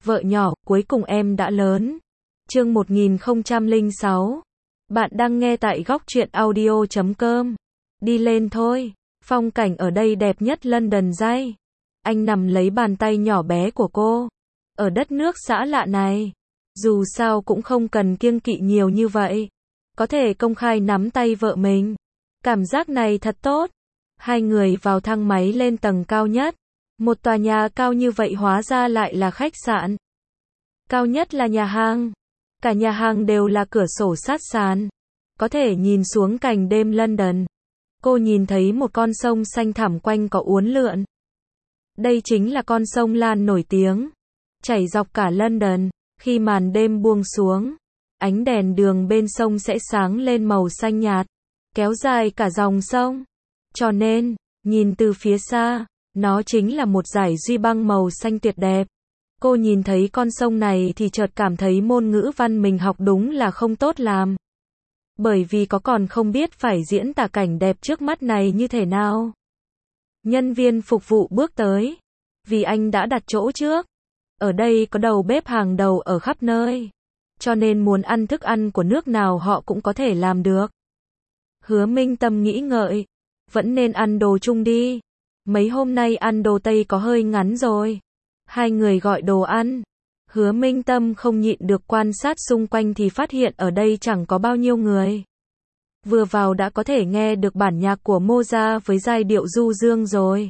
Vợ nhỏ, cuối cùng em đã lớn. Chương 1006. Bạn đang nghe tại góc truyện audio.com. Đi lên thôi. Phong cảnh ở đây đẹp nhất London dây. Anh nắm lấy bàn tay nhỏ bé của cô. Ở đất nước xã lạ này, dù sao cũng không cần kiêng kỵ nhiều như vậy. Có thể công khai nắm tay vợ mình. Cảm giác này thật tốt. Hai người vào thang máy lên tầng cao nhất. Một tòa nhà cao như vậy hóa ra lại là khách sạn. Cao nhất là nhà hàng. Cả nhà hàng đều là cửa sổ sát sàn. Có thể nhìn xuống cảnh đêm London. Cô nhìn thấy một con sông xanh thẳm quanh có uốn lượn. Đây chính là con sông Lan nổi tiếng. Chảy dọc cả London. Khi màn đêm buông xuống, ánh đèn đường bên sông sẽ sáng lên màu xanh nhạt, kéo dài cả dòng sông. Cho nên, nhìn từ phía xa, nó chính là một dải duy băng màu xanh tuyệt đẹp. Cô nhìn thấy con sông này thì chợt cảm thấy môn ngữ văn mình học đúng là không tốt làm. Bởi vì còn không biết phải diễn tả cảnh đẹp trước mắt này như thế nào. Nhân viên phục vụ bước tới. Vì anh đã đặt chỗ trước. Ở đây có đầu bếp hàng đầu ở khắp nơi. Cho nên muốn ăn thức ăn của nước nào họ cũng có thể làm được. Hứa Minh Tâm nghĩ ngợi. Vẫn nên ăn đồ Trung đi. Mấy hôm nay ăn đồ Tây có hơi ngắn rồi. Hai người gọi đồ ăn. Hứa Minh Tâm không nhịn được quan sát xung quanh thì phát hiện ở đây chẳng có bao nhiêu người. Vừa vào đã có thể nghe được bản nhạc của Mozart với giai điệu du dương rồi.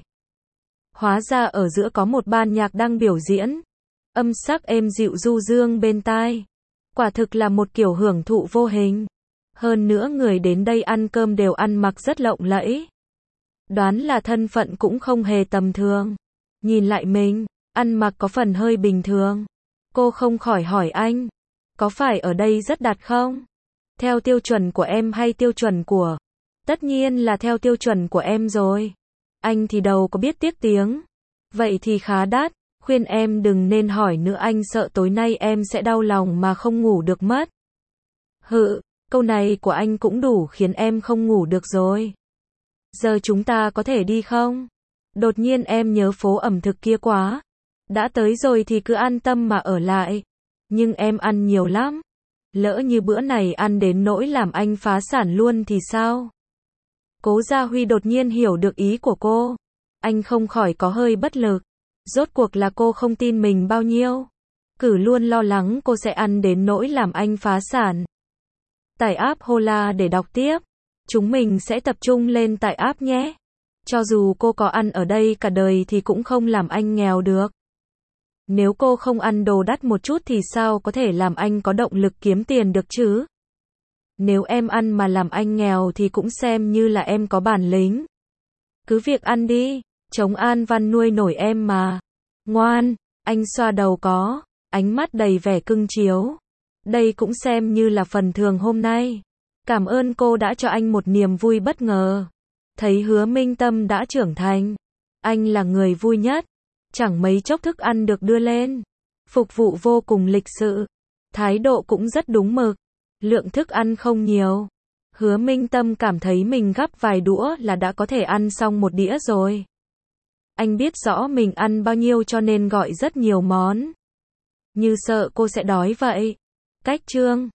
Hóa ra ở giữa có một ban nhạc đang biểu diễn. Âm sắc êm dịu du dương bên tai. Quả thực là một kiểu hưởng thụ vô hình. Hơn nữa người đến đây ăn cơm đều ăn mặc rất lộng lẫy. Đoán là thân phận cũng không hề tầm thường. Nhìn lại mình, ăn mặc có phần hơi bình thường. Cô không khỏi hỏi anh, có phải ở đây rất đắt không? Theo tiêu chuẩn của em hay tiêu chuẩn của? Tất nhiên là theo tiêu chuẩn của em rồi. Anh thì đâu có biết tiếc tiếng. Vậy thì khá đắt, khuyên em đừng nên hỏi nữa, anh sợ tối nay em sẽ đau lòng mà không ngủ được mất. Hự, câu này của anh cũng đủ khiến em không ngủ được rồi. Giờ chúng ta có thể đi không? Đột nhiên em nhớ phố ẩm thực kia quá. Đã tới rồi thì cứ an tâm mà ở lại. Nhưng em ăn nhiều lắm. Lỡ như bữa này ăn đến nỗi làm anh phá sản luôn thì sao? Cố Gia Huy đột nhiên hiểu được ý của cô. Anh không khỏi có hơi bất lực. Rốt cuộc là cô không tin mình bao nhiêu. Cứ luôn lo lắng cô sẽ ăn đến nỗi làm anh phá sản. Tải app Hola để đọc tiếp. Chúng mình sẽ tập trung lên tải app nhé. Cho dù cô có ăn ở đây cả đời thì cũng không làm anh nghèo được. Nếu cô không ăn đồ đắt một chút thì sao có thể làm anh có động lực kiếm tiền được chứ? Nếu em ăn mà làm anh nghèo thì cũng xem như là em có bản lĩnh. Cứ việc ăn đi, chống An Văn nuôi nổi em mà. Ngoan, anh xoa đầu có, ánh mắt đầy vẻ cưng chiếu. Đây cũng xem như là phần thưởng hôm nay. Cảm ơn cô đã cho anh một niềm vui bất ngờ. Thấy Hứa Minh Tâm đã trưởng thành. Anh là người vui nhất. Chẳng mấy chốc thức ăn được đưa lên. Phục vụ vô cùng lịch sự. Thái độ cũng rất đúng mực. Lượng thức ăn không nhiều. Hứa Minh Tâm cảm thấy mình gắp vài đũa là đã có thể ăn xong một đĩa rồi. Anh biết rõ mình ăn bao nhiêu cho nên gọi rất nhiều món. Như sợ cô sẽ đói vậy. Cách chương